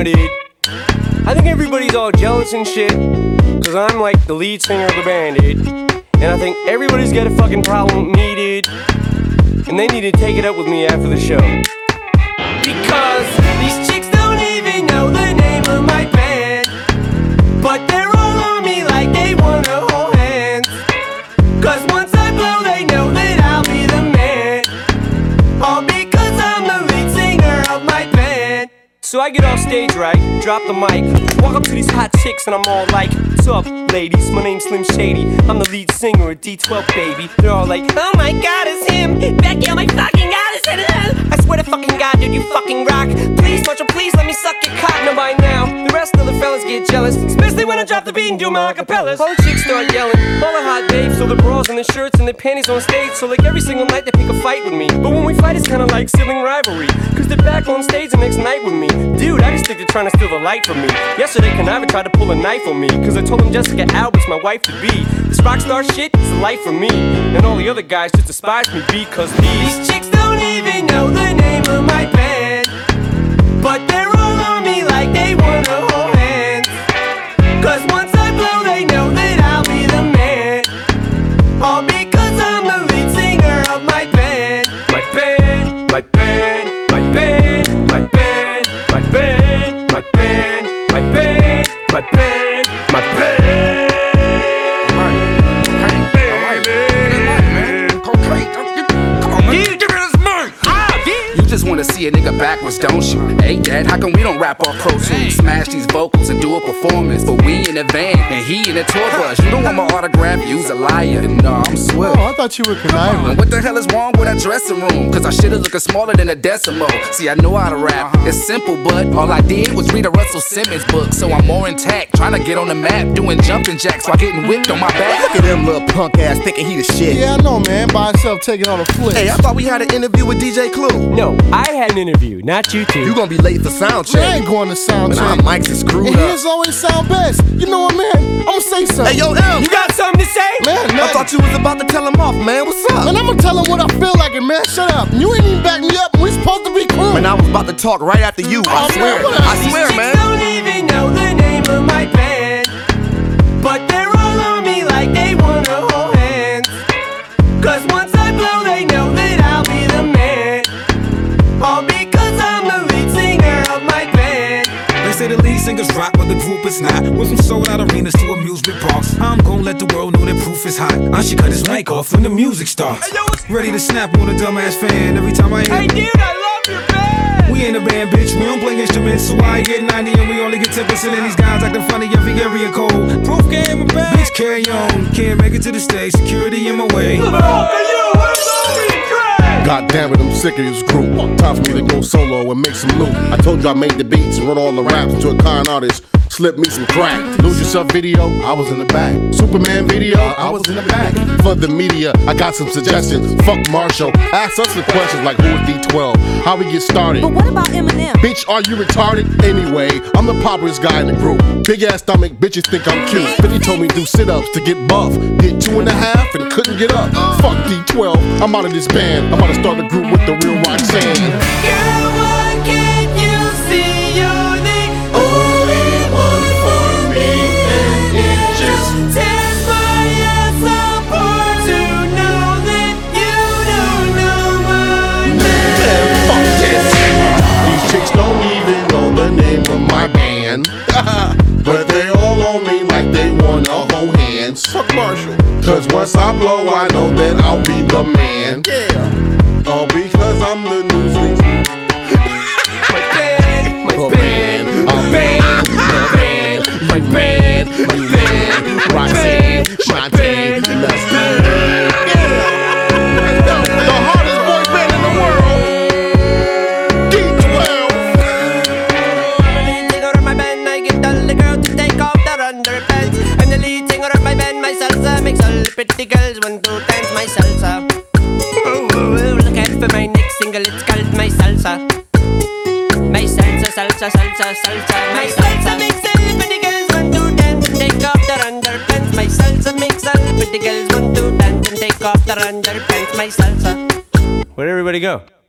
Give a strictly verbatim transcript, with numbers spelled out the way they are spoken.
know, dude. I think everybody's all jealous and shit, cause I'm like the lead singer of the band, dude. And I think everybody's got a fucking problem with me, dude. And they need to take it up with me after the show. Because these chicks don't even know the name of my band, but they're all on me like they wanna hold hands. Cause once I blow, they know that I'll be the man. All because I'm the lead singer of my band. So I get off stage, right, drop the mic, walk up to these hot chicks and I'm all like, what's up, ladies, my name's Slim Shady, I'm the lead singer of D twelve, baby. They're all like, oh my god, it's him, Becky, oh my fucking god, it's him. I swear to fucking god, dude, you fucking rock. Please, Marshall, please let me suck your cock. Now by now, the rest of the fellas get jealous, especially when I drop the beat and do my acapellas. All the chicks start yelling, all the hot babes, so the bras and the shirts and the panties on stage. So like every single night they pick a fight with me, but when we fight it's kinda like sibling rivalry, cause they're back on stage the next night with me. Dude, I just think they're trying to steal the light from me. Yesterday Conniva tried to pull a knife on me, cause I told him Jessica Albert's my wife to be. This rock star shit is the life for me, and all the other guys just despise me because these, these chicks don't even know the name of my band, but they're all on me like they wanna hold hands. Cause once I blow they know that I'll be the man. All because I'm the lead singer of my band. My band, my band, my band, my band, my band, my band, my band, my band, my band. Just wanna see a nigga backwards, don't you? Hey dad, how come we don't rap off Pro Tools? Smash these vocals and do a performance, but we in a van and he in a tour bus. You don't want my autograph, you's a liar. No, I'm Swift. Oh, I thought you were conniving. What the hell is wrong with that dressing room? Cause our shit is looking smaller than a decimal. See, I know how to rap, it's simple, but all I did was read a Russell Simmons book. So I'm more intact, trying to get on the map, doing jumping jacks while getting whipped on my back. Look at them little punk ass thinking he the shit. Yeah, I know, man, by himself taking on a flip. Hey, I thought we had an interview with D J Clue. No, I had an interview, not you two. You gonna be late for sound check. I ain't going to sound check. Our mics is screwed and up. his always sound best. You know what, man? I'ma say something. Hey, yo, M. You got something to say? Man, I thought you was about to tell him off, man. What's up? And I'ma tell him what I feel like, and man, shut up. You ain't even back me up. We supposed to be cool. Man, I was about to talk right after you. I Oh, swear. man, what I else? swear, These man. chicks don't even know the name of my band, but they're all on me like they wanna hold hands. Cause once I blow they know that I'll be the man. All because I'm the lead singer of my band. They say the lead singers rock, but the group is not. Went from sold out arenas to amusement parks. I'm gon' let the world know that proof is hot. I should cut his mic off when the music starts. Ready to snap on a dumbass fan every time I hear. Hey dude, I love your band. We ain't a band, bitch, we don't play instruments. So I get ninety and we only get ten percent of these guys acting funny every area code. Proof game, my bad. Bitch, carry on. Can't make it to the stage, security in my way. God damn it, I'm sick of this group. Time for me to go solo and make some loot. I told you I made the beats and wrote all the raps to a con artist. Slip me some crack. Lose Yourself video, I was in the back. Superman video, I was in the back. For the media, I got some suggestions. Fuck Marshall. Ask us the questions like who is D twelve? How we get started? But what about Eminem? Bitch, are you retarded? Anyway, I'm the poppiest guy in the group. Big ass stomach, bitches think I'm cute. fifty told me do sit-ups to get buff. Did two and a half and couldn't get up. Fuck D twelve, I'm out of this band. I'm about to start a group with the real Roxanne. Girl, why can't you see you're the only one for me? And it just tears my ass apart to know that you don't know my name. Fuck this. These chicks don't even know the name of my band. But they all on me like they wanna hold hands. Fuck Marshall. Cause once I blow, I know that I'll be the man. Yeah. All because I'm the newsleak. My band, my band, my band, my band, my band, my band, Roxanne, my band, let's do it. The hardest boy band in the world. D twelve. I'm the lead singer of my band. I get all the girls to take off their underpants. I'm the lead singer of my band. My salsa makes all the pretty girls want to dance my salsa. Oh, oh, oh, look out for my next single, it's called My Salsa. My salsa, salsa, salsa, salsa. My salsa makes all the pretty girls want to dance and take off their underpants. My salsa makes all the pretty girls want to dance and take off their underpants. My salsa. Where'd everybody go?